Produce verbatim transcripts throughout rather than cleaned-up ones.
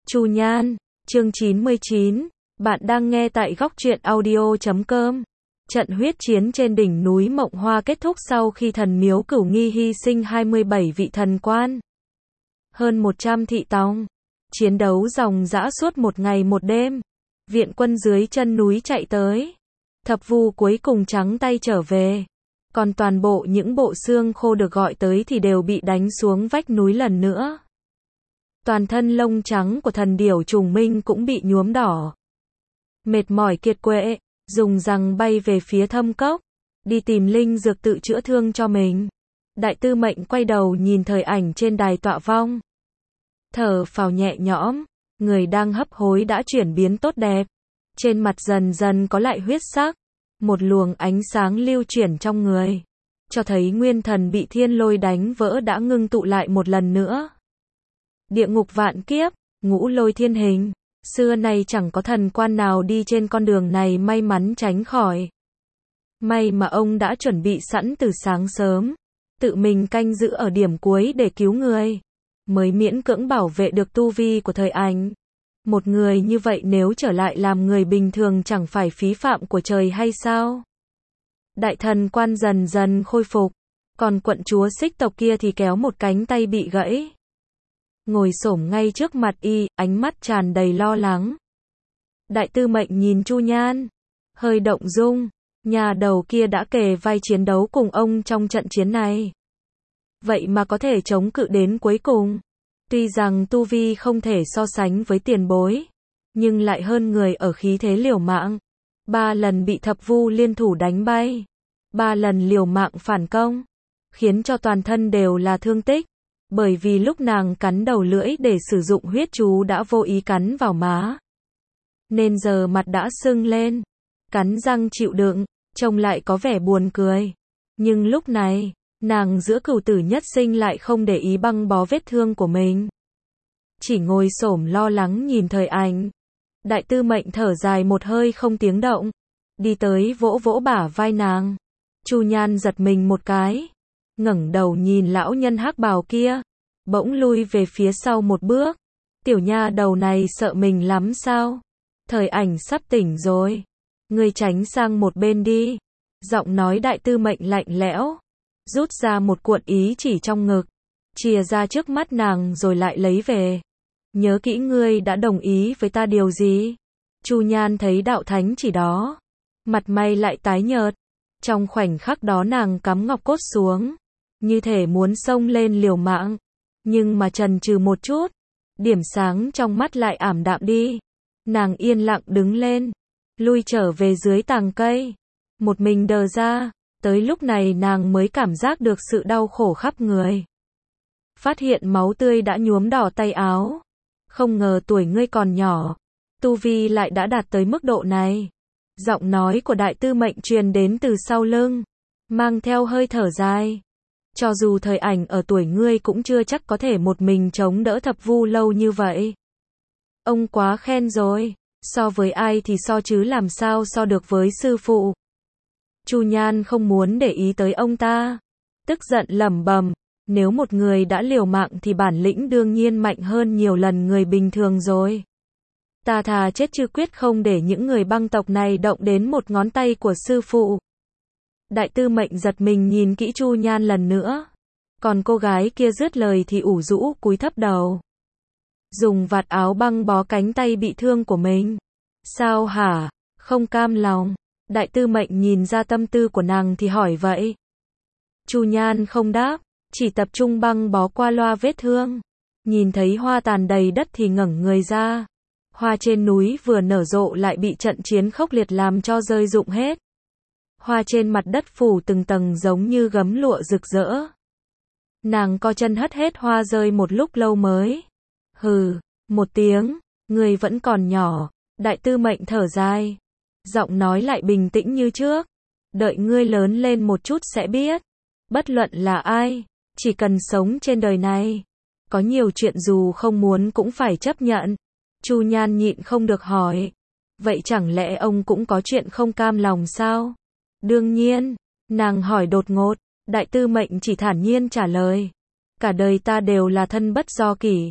Chu Nhan, chương chín mươi chín, bạn đang nghe tại góc truyện audio chấm com. Trận huyết chiến trên đỉnh núi Mộng Hoa kết thúc sau khi thần miếu Cửu Nghi hy sinh hai mươi bảy vị thần quan, hơn một trăm thị tòng. Chiến đấu ròng rã suốt một ngày một đêm. Viện quân dưới chân núi chạy tới. Thập Vu cuối cùng trắng tay trở về. Còn toàn bộ những bộ xương khô được gọi tới thì đều bị đánh xuống vách núi lần nữa. Toàn thân lông trắng của thần điểu Trùng Minh cũng bị nhuốm đỏ. Mệt mỏi kiệt quệ, dùng răng bay về phía thâm cốc, đi tìm linh dược tự chữa thương cho mình. Đại Tư Mệnh quay đầu nhìn thời ảnh trên đài tọa vong. Thở phào nhẹ nhõm, người đang hấp hối đã chuyển biến tốt đẹp. Trên mặt dần dần có lại huyết sắc, một luồng ánh sáng lưu chuyển trong người, cho thấy nguyên thần bị thiên lôi đánh vỡ đã ngưng tụ lại một lần nữa. Địa ngục vạn kiếp, ngũ lôi thiên hình, xưa nay chẳng có thần quan nào đi trên con đường này may mắn tránh khỏi. May mà ông đã chuẩn bị sẵn từ sáng sớm, tự mình canh giữ ở điểm cuối để cứu người, mới miễn cưỡng bảo vệ được tu vi của thời ảnh. Một người như vậy nếu trở lại làm người bình thường chẳng phải phí phạm của trời hay sao? Đại thần quan dần dần khôi phục, còn quận chúa Xích tộc kia thì kéo một cánh tay bị gãy. Ngồi xổm ngay trước mặt y, ánh mắt tràn đầy lo lắng. Đại Tư Mệnh nhìn Chu Nhan, hơi động dung, nhà đầu kia đã kề vai chiến đấu cùng ông trong trận chiến này. Vậy mà có thể chống cự đến cuối cùng. Tuy rằng tu vi không thể so sánh với tiền bối, nhưng lại hơn người ở khí thế liều mạng. Ba lần bị Thập Vu liên thủ đánh bay, ba lần liều mạng phản công, khiến cho toàn thân đều là thương tích. Bởi vì lúc nàng cắn đầu lưỡi để sử dụng huyết chú đã vô ý cắn vào má, nên giờ mặt đã sưng lên, cắn răng chịu đựng, trông lại có vẻ buồn cười. Nhưng lúc này, nàng giữa cửu tử nhất sinh lại không để ý băng bó vết thương của mình, chỉ ngồi xổm lo lắng nhìn thời ảnh. Đại Tư Mệnh thở dài một hơi không tiếng động, đi tới vỗ vỗ bả vai nàng. Chu Nhan giật mình một cái, ngẩng đầu nhìn lão nhân hắc bào kia, bỗng lui về phía sau một bước. Tiểu nha đầu này sợ mình lắm sao? Thời ảnh sắp tỉnh rồi, ngươi tránh sang một bên đi. Giọng nói Đại Tư Mệnh lạnh lẽo, rút ra một cuộn ý chỉ trong ngực, chìa ra trước mắt nàng rồi lại lấy về. Nhớ kỹ ngươi đã đồng ý với ta điều gì? Chu Nhan thấy đạo thánh chỉ đó, mặt mày lại tái nhợt. Trong khoảnh khắc đó nàng cắm ngọc cốt xuống, như thể muốn xông lên liều mạng, nhưng mà chần chừ một chút, điểm sáng trong mắt lại ảm đạm đi. Nàng yên lặng đứng lên, lui trở về dưới tàng cây, một mình đờ ra. Tới lúc này nàng mới cảm giác được sự đau khổ khắp người. Phát hiện máu tươi đã nhuốm đỏ tay áo. Không ngờ tuổi ngươi còn nhỏ, tu vi lại đã đạt tới mức độ này. Giọng nói của Đại Tư Mệnh truyền đến từ sau lưng, mang theo hơi thở dài. Cho dù thời ảnh ở tuổi ngươi cũng chưa chắc có thể một mình chống đỡ Thập Vu lâu như vậy. Ông quá khen rồi, so với ai thì so chứ làm sao so được với sư phụ. Chu Nhan không muốn để ý tới ông ta, tức giận lẩm bẩm, nếu một người đã liều mạng thì bản lĩnh đương nhiên mạnh hơn nhiều lần người bình thường rồi. Ta thà chết chứ quyết không để những người băng tộc này động đến một ngón tay của sư phụ. Đại Tư Mệnh giật mình nhìn kỹ Chu Nhan lần nữa. Còn cô gái kia dứt lời thì ủ rũ cúi thấp đầu, dùng vạt áo băng bó cánh tay bị thương của mình. Sao hả? Không cam lòng. Đại Tư Mệnh nhìn ra tâm tư của nàng thì hỏi vậy. Chu Nhan không đáp, chỉ tập trung băng bó qua loa vết thương. Nhìn thấy hoa tàn đầy đất thì ngẩng người ra. Hoa trên núi vừa nở rộ lại bị trận chiến khốc liệt làm cho rơi rụng hết. Hoa trên mặt đất phủ từng tầng giống như gấm lụa rực rỡ. Nàng co chân hất hết hoa rơi một lúc lâu mới. Hừ, một tiếng, người vẫn còn nhỏ. Đại Tư Mệnh thở dài, giọng nói lại bình tĩnh như trước. Đợi ngươi lớn lên một chút sẽ biết. Bất luận là ai, chỉ cần sống trên đời này, có nhiều chuyện dù không muốn cũng phải chấp nhận. Chu Nhan nhịn không được hỏi, vậy chẳng lẽ ông cũng có chuyện không cam lòng sao? Đương nhiên, nàng hỏi đột ngột. Đại Tư Mệnh chỉ thản nhiên trả lời, cả đời ta đều là thân bất do kỷ.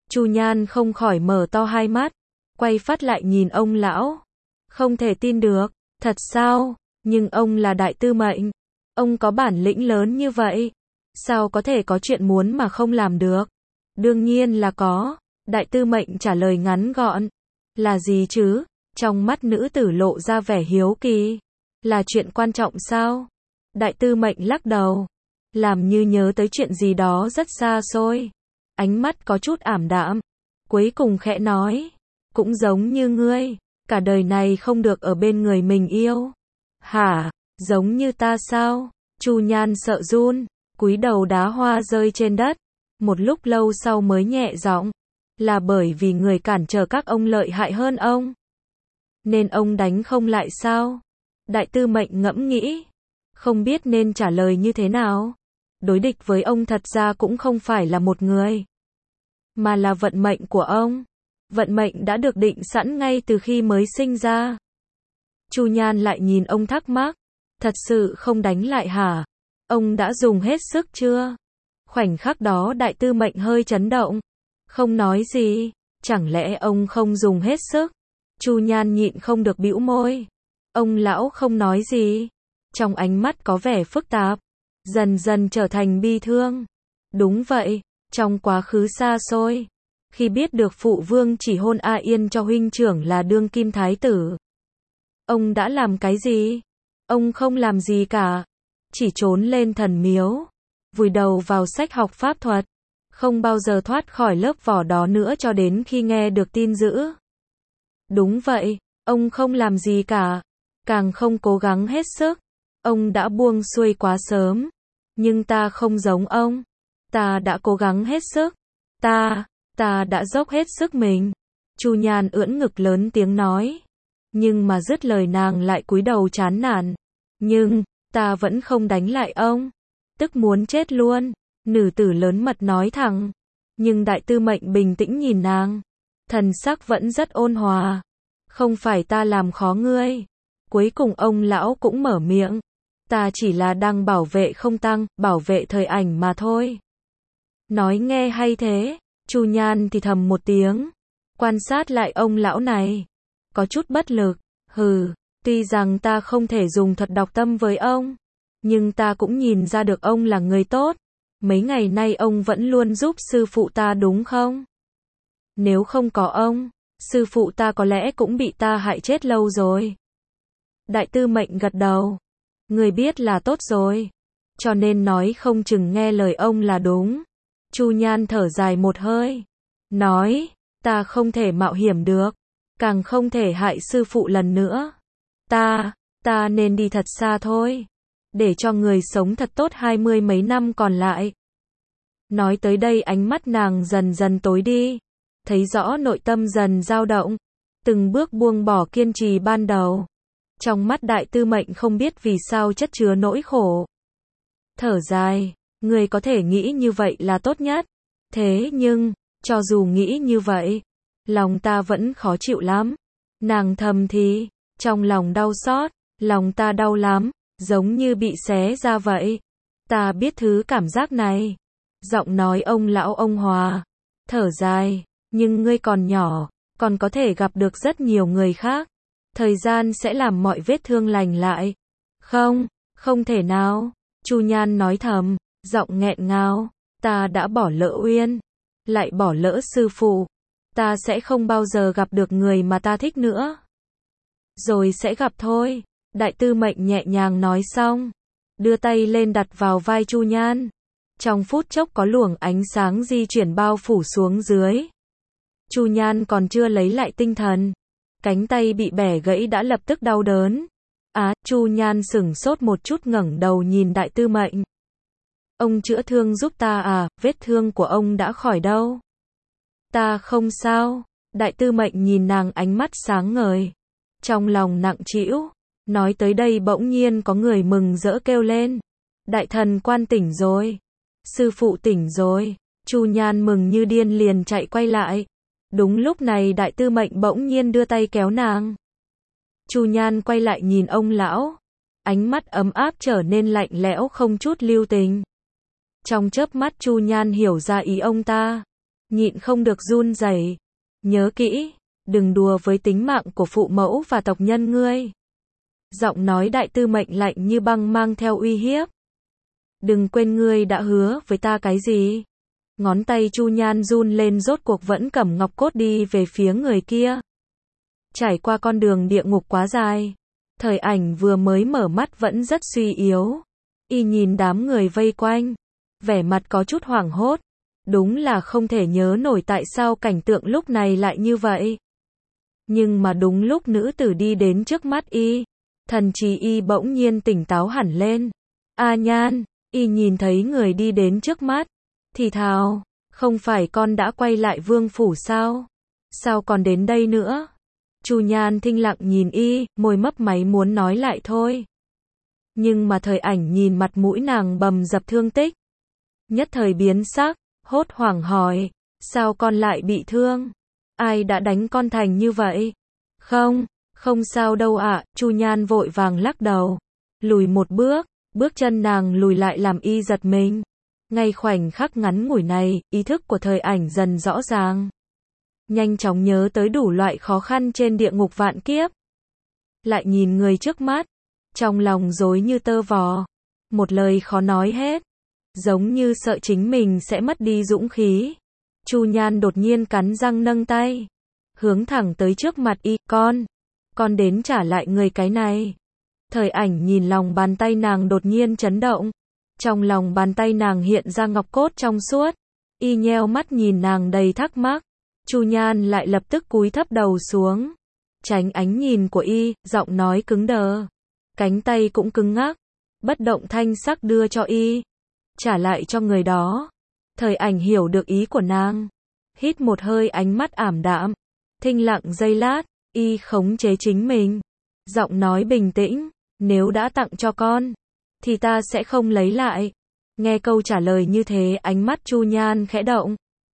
Chu Nhan không khỏi mở to hai mắt, quay phát lại nhìn ông lão. Không thể tin được, thật sao? Nhưng ông là Đại Tư Mệnh, ông có bản lĩnh lớn như vậy, sao có thể có chuyện muốn mà không làm được? Đương nhiên là có, Đại Tư Mệnh trả lời ngắn gọn. Là gì chứ? Trong mắt nữ tử lộ ra vẻ hiếu kỳ. Là chuyện quan trọng sao? Đại Tư Mệnh lắc đầu, làm như nhớ tới chuyện gì đó rất xa xôi. Ánh mắt có chút ảm đạm, cuối cùng khẽ nói, cũng giống như ngươi, cả đời này không được ở bên người mình yêu. Hả? Giống như ta sao? Chu Nhan sợ run, cúi đầu đá hoa rơi trên đất. Một lúc lâu sau mới nhẹ giọng, là bởi vì người cản trở các ông lợi hại hơn ông, nên ông đánh không lại sao? Đại Tư Mệnh ngẫm nghĩ, không biết nên trả lời như thế nào. Đối địch với ông thật ra cũng không phải là một người, mà là vận mệnh của ông. Vận mệnh đã được định sẵn ngay từ khi mới sinh ra. Chu Nhan lại nhìn ông thắc mắc, thật sự không đánh lại hả? Ông đã dùng hết sức chưa? Khoảnh khắc đó Đại Tư Mệnh hơi chấn động, không nói gì. Chẳng lẽ ông không dùng hết sức? Chu Nhan nhịn không được bĩu môi. Ông lão không nói gì, trong ánh mắt có vẻ phức tạp, dần dần trở thành bi thương. Đúng vậy, trong quá khứ xa xôi, khi biết được phụ vương chỉ hôn A Yên cho huynh trưởng là đương kim thái tử, ông đã làm cái gì? Ông không làm gì cả, chỉ trốn lên thần miếu, vùi đầu vào sách học pháp thuật, không bao giờ thoát khỏi lớp vỏ đó nữa cho đến khi nghe được tin dữ. Đúng vậy, ông không làm gì cả, càng không cố gắng hết sức. Ông đã buông xuôi quá sớm. Nhưng ta không giống ông. Ta đã cố gắng hết sức. Ta, ta đã dốc hết sức mình. Chu Nhan ưỡn ngực lớn tiếng nói. Nhưng mà dứt lời nàng lại cúi đầu chán nản. Nhưng, ta vẫn không đánh lại ông. Tức muốn chết luôn. Nữ tử lớn mật nói thẳng. Nhưng Đại Tư Mệnh bình tĩnh nhìn nàng. Thần sắc vẫn rất ôn hòa. Không phải ta làm khó ngươi. Cuối cùng ông lão cũng mở miệng. Ta chỉ là đang bảo vệ không tăng, bảo vệ thời ảnh mà thôi. Nói nghe hay thế. Chu Nhan thì thầm một tiếng. Quan sát lại ông lão này. Có chút bất lực. Hừ, tuy rằng ta không thể dùng thuật đọc tâm với ông, nhưng ta cũng nhìn ra được ông là người tốt. Mấy ngày nay ông vẫn luôn giúp sư phụ ta đúng không? Nếu không có ông, sư phụ ta có lẽ cũng bị ta hại chết lâu rồi. Đại Tư Mệnh gật đầu. Người biết là tốt rồi. Cho nên nói không chừng nghe lời ông là đúng. Chu Nhan thở dài một hơi. Nói, ta không thể mạo hiểm được. Càng không thể hại sư phụ lần nữa. Ta, ta nên đi thật xa thôi. Để cho người sống thật tốt hai mươi mấy năm còn lại. Nói tới đây ánh mắt nàng dần dần tối đi. Thấy rõ nội tâm dần dao động. Từng bước buông bỏ kiên trì ban đầu. Trong mắt Đại Tư Mệnh không biết vì sao chất chứa nỗi khổ. Thở dài, người có thể nghĩ như vậy là tốt nhất. Thế nhưng, cho dù nghĩ như vậy, lòng ta vẫn khó chịu lắm. Nàng thầm thì, trong lòng đau xót, lòng ta đau lắm, giống như bị xé ra vậy. Ta biết thứ cảm giác này. Giọng nói ông lão ông hòa, thở dài, nhưng ngươi còn nhỏ, còn có thể gặp được rất nhiều người khác. Thời gian sẽ làm mọi vết thương lành lại. Không, không thể nào. Chu Nhan nói thầm, giọng nghẹn ngào. Ta đã bỏ lỡ Uyên, lại bỏ lỡ sư phụ. Ta sẽ không bao giờ gặp được người mà ta thích nữa. Rồi sẽ gặp thôi. Đại Tư Mệnh nhẹ nhàng nói xong, đưa tay lên đặt vào vai Chu Nhan. Trong phút chốc có luồng ánh sáng di chuyển bao phủ xuống dưới. Chu Nhan còn chưa lấy lại tinh thần. Cánh tay bị bẻ gãy đã lập tức đau đớn. Á, Chu Nhan sửng sốt một chút ngẩng đầu nhìn Đại Tư Mệnh. Ông chữa thương giúp ta à, vết thương của ông đã khỏi đâu? Ta không sao. Đại Tư Mệnh nhìn nàng ánh mắt sáng ngời. Trong lòng nặng trĩu. Nói tới đây bỗng nhiên có người mừng rỡ kêu lên. Đại thần quan tỉnh rồi. Sư phụ tỉnh rồi. Chu Nhan mừng như điên liền chạy quay lại. Đúng lúc này Đại Tư Mệnh bỗng nhiên đưa tay kéo nàng. Chu Nhan quay lại nhìn ông lão. Ánh mắt ấm áp trở nên lạnh lẽo không chút lưu tình. Trong chớp mắt Chu Nhan hiểu ra ý ông ta. nhịn không được run rẩy. Nhớ kỹ, đừng đùa với tính mạng của phụ mẫu và tộc nhân ngươi. Giọng nói Đại Tư Mệnh lạnh như băng mang theo uy hiếp. Đừng quên ngươi đã hứa với ta cái gì. Ngón tay Chu Nhan run lên, rốt cuộc vẫn cầm ngọc cốt đi về phía người kia. Trải qua con đường địa ngục quá dài. Thời Ảnh vừa mới mở mắt vẫn rất suy yếu. Y nhìn đám người vây quanh, vẻ mặt có chút hoảng hốt. Đúng là không thể nhớ nổi tại sao cảnh tượng lúc này lại như vậy. Nhưng mà đúng lúc nữ tử đi đến trước mắt y, thần trí y bỗng nhiên tỉnh táo hẳn lên. A Nhan, y nhìn thấy người đi đến trước mắt, thì thào, không phải con đã quay lại vương phủ sao? Sao còn đến đây nữa? Chu Nhan thinh lặng nhìn y, môi mấp máy muốn nói lại thôi. Nhưng mà Thời Ảnh nhìn mặt mũi nàng bầm dập thương tích. Nhất thời biến sắc, hốt hoảng hỏi, sao con lại bị thương? Ai đã đánh con thành như vậy? Không, không sao đâu ạ, Chu Nhan vội vàng lắc đầu. Lùi một bước, bước chân nàng lùi lại làm y giật mình. Ngay khoảnh khắc ngắn ngủi này, ý thức của Thời Ảnh dần rõ ràng. Nhanh chóng nhớ tới đủ loại khó khăn trên địa ngục vạn kiếp. Lại nhìn người trước mắt, trong lòng rối như tơ vò, một lời khó nói hết, giống như sợ chính mình sẽ mất đi dũng khí. Chu Nhan đột nhiên cắn răng nâng tay, hướng thẳng tới trước mặt y, con, con đến trả lại người cái này. Thời Ảnh nhìn lòng bàn tay nàng đột nhiên chấn động, trong lòng bàn tay nàng hiện ra ngọc cốt trong suốt, y nheo mắt nhìn nàng đầy thắc mắc. Chu Nhan lại lập tức cúi thấp đầu xuống, tránh ánh nhìn của y, giọng nói cứng đờ, cánh tay cũng cứng ngắc, bất động thanh sắc đưa cho y, trả lại cho người đó. Thời Ảnh hiểu được ý của nàng, hít một hơi, ánh mắt ảm đạm, thinh lặng giây lát, y khống chế chính mình, giọng nói bình tĩnh, nếu đã tặng cho con, thì ta sẽ không lấy lại. Nghe câu trả lời như thế, ánh mắt Chu Nhan khẽ động,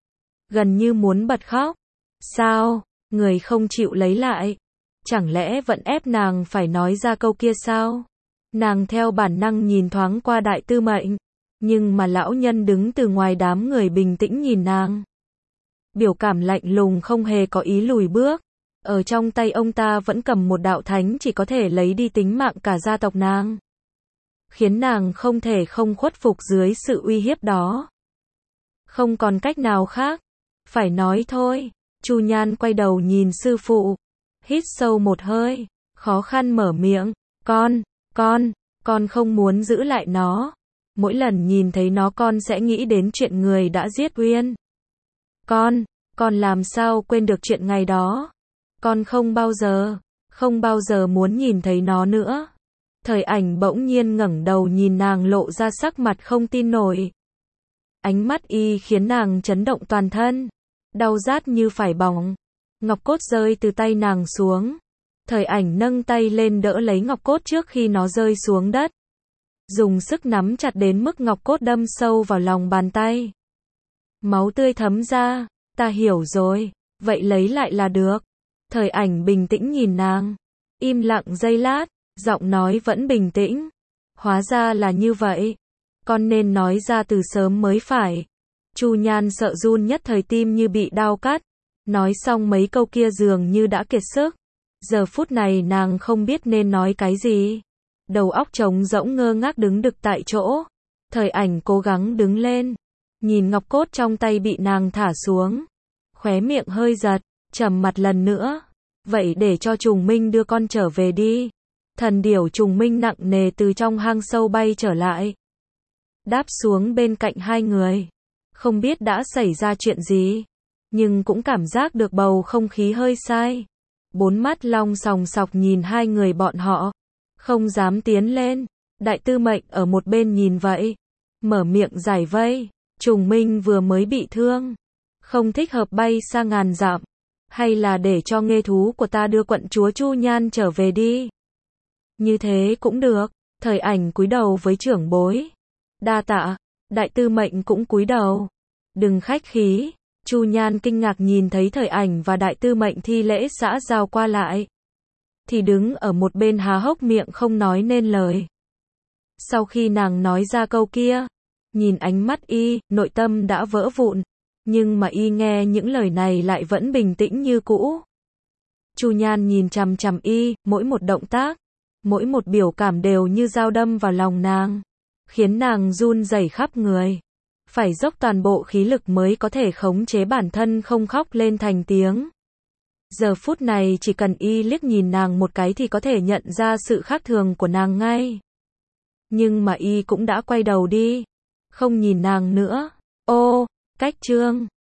gần như muốn bật khóc. Sao, người không chịu lấy lại? Chẳng lẽ vẫn ép nàng phải nói ra câu kia sao? Nàng theo bản năng nhìn thoáng qua Đại Tư Mệnh, nhưng mà lão nhân đứng từ ngoài đám người bình tĩnh nhìn nàng. Biểu cảm lạnh lùng, không hề có ý lùi bước. Ở trong tay ông ta vẫn cầm một đạo thánh chỉ có thể lấy đi tính mạng cả gia tộc nàng, khiến nàng không thể không khuất phục dưới sự uy hiếp đó. Không còn cách nào khác, phải nói thôi. Chu Nhan quay đầu nhìn sư phụ, hít sâu một hơi, khó khăn mở miệng, con, con, con không muốn giữ lại nó. Mỗi lần nhìn thấy nó con sẽ nghĩ đến chuyện người đã giết Uyên. Con, con làm sao quên được chuyện ngày đó. Con không bao giờ, không bao giờ muốn nhìn thấy nó nữa. Thời Ảnh bỗng nhiên ngẩng đầu nhìn nàng, lộ ra sắc mặt không tin nổi. Ánh mắt y khiến nàng chấn động toàn thân, đau rát như phải bỏng. Ngọc cốt rơi từ tay nàng xuống. Thời Ảnh nâng tay lên đỡ lấy ngọc cốt trước khi nó rơi xuống đất, dùng sức nắm chặt đến mức ngọc cốt đâm sâu vào lòng bàn tay. Máu tươi thấm ra. Ta hiểu rồi, vậy lấy lại là được. Thời Ảnh bình tĩnh nhìn nàng, im lặng giây lát, giọng nói vẫn bình tĩnh. Hóa ra là như vậy, con nên nói ra từ sớm mới phải. Chu Nhan sợ run, nhất thời tim như bị đao cắt. Nói xong mấy câu kia dường như đã kiệt sức. Giờ phút này nàng không biết nên nói cái gì. Đầu óc trống rỗng, ngơ ngác đứng đực tại chỗ. Thời Ảnh cố gắng đứng lên, nhìn ngọc cốt trong tay bị nàng thả xuống, khóe miệng hơi giật, trầm mặt lần nữa. Vậy để cho Trùng Minh đưa con trở về đi. Thần điểu Trùng Minh nặng nề từ trong hang sâu bay trở lại, đáp xuống bên cạnh hai người. Không biết đã xảy ra chuyện gì, nhưng cũng cảm giác được bầu không khí hơi sai. Bốn mắt long sòng sọc nhìn hai người bọn họ, không dám tiến lên. Đại Tư Mệnh ở một bên nhìn vậy, mở miệng giải vây. Trùng Minh vừa mới bị thương, không thích hợp bay xa ngàn dặm, hay là để cho nghê thú của ta đưa quận chúa Chu Nhan trở về đi. Như thế cũng được. Thời Ảnh cúi đầu với trưởng bối. Đa tạ. Đại Tư Mệnh cũng cúi đầu. Đừng khách khí. Chu Nhan kinh ngạc nhìn thấy Thời Ảnh và Đại Tư Mệnh thi lễ xã giao qua lại, thì đứng ở một bên há hốc miệng không nói nên lời. Sau khi nàng nói ra câu kia, nhìn ánh mắt y, nội tâm đã vỡ vụn. Nhưng mà y nghe những lời này lại vẫn bình tĩnh như cũ. Chu Nhan nhìn chằm chằm y, mỗi một động tác, mỗi một biểu cảm đều như dao đâm vào lòng nàng, khiến nàng run rẩy khắp người. Phải dốc toàn bộ khí lực mới có thể khống chế bản thân không khóc lên thành tiếng. Giờ phút này chỉ cần y liếc nhìn nàng một cái thì có thể nhận ra sự khác thường của nàng ngay. Nhưng mà y cũng đã quay đầu đi, không nhìn nàng nữa. Ô, cách chương